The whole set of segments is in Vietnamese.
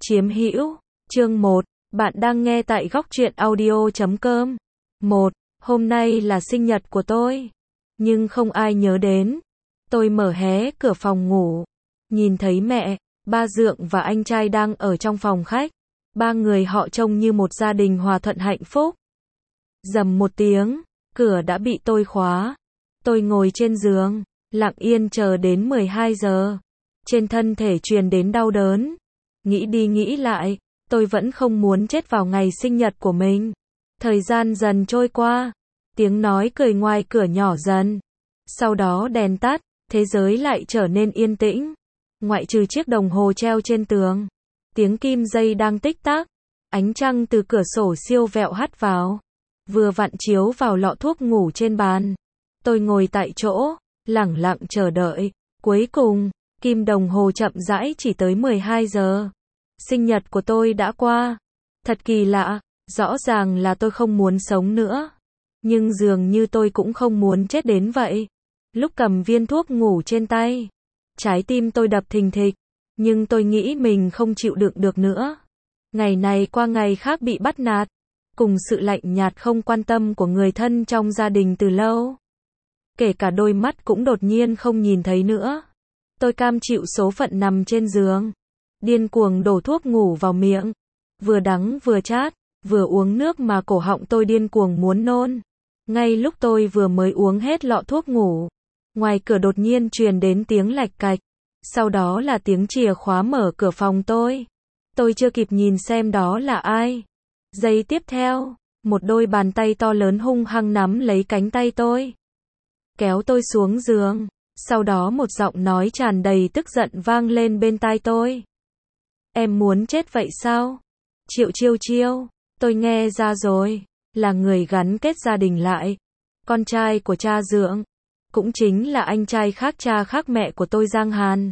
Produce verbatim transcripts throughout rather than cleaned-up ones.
Chiếm hữu, chương một, bạn đang nghe tại góc truyện audio chấm com. một. Hôm nay là sinh nhật của tôi, nhưng không ai nhớ đến. Tôi mở hé cửa phòng ngủ, nhìn thấy mẹ, ba Dượng và anh trai đang ở trong phòng khách. Ba người họ trông như một gia đình hòa thuận hạnh phúc. Rầm một tiếng, cửa đã bị tôi khóa. Tôi ngồi trên giường, lặng yên chờ đến mười hai giờ. Trên thân thể truyền đến đau đớn. Nghĩ đi nghĩ lại, tôi vẫn không muốn chết vào ngày sinh nhật của mình. Thời gian dần trôi qua, tiếng nói cười ngoài cửa nhỏ dần. Sau đó đèn tắt, thế giới lại trở nên yên tĩnh. Ngoại trừ chiếc đồng hồ treo trên tường, tiếng kim dây đang tích tắc, ánh trăng từ cửa sổ siêu vẹo hắt vào, vừa vặn chiếu vào lọ thuốc ngủ trên bàn. Tôi ngồi tại chỗ, lẳng lặng chờ đợi. Cuối cùng, kim đồng hồ chậm rãi chỉ tới mười hai giờ. Sinh nhật của tôi đã qua. Thật kỳ lạ, rõ ràng là tôi không muốn sống nữa. Nhưng dường như tôi cũng không muốn chết đến vậy. Lúc cầm viên thuốc ngủ trên tay, trái tim tôi đập thình thịch, nhưng tôi nghĩ mình không chịu đựng được nữa. Ngày này qua ngày khác bị bắt nạt, cùng sự lạnh nhạt không quan tâm của người thân trong gia đình từ lâu. Kể cả đôi mắt cũng đột nhiên không nhìn thấy nữa. Tôi cam chịu số phận nằm trên giường, điên cuồng đổ thuốc ngủ vào miệng, vừa đắng vừa chát, vừa uống nước mà cổ họng tôi điên cuồng muốn nôn. Ngay lúc tôi vừa mới uống hết lọ thuốc ngủ, ngoài cửa đột nhiên truyền đến tiếng lạch cạch, sau đó là tiếng chìa khóa mở cửa phòng tôi. Tôi chưa kịp nhìn xem đó là ai. Giây tiếp theo, một đôi bàn tay to lớn hung hăng nắm lấy cánh tay tôi, kéo tôi xuống giường. Sau đó một giọng nói tràn đầy tức giận vang lên bên tai tôi. Em muốn chết vậy sao? Triệu Chiêu Chiêu, tôi nghe ra rồi, là người gắn kết gia đình lại. Con trai của cha Dượng, cũng chính là anh trai khác cha khác mẹ của tôi Giang Hàn.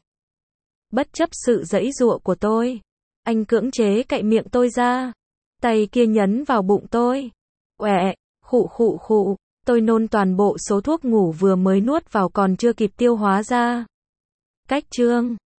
Bất chấp sự giãy giụa của tôi, anh cưỡng chế cạy miệng tôi ra, tay kia nhấn vào bụng tôi. Oẹ, khụ khụ khụ, tôi nôn toàn bộ số thuốc ngủ vừa mới nuốt vào còn chưa kịp tiêu hóa ra. Cách chương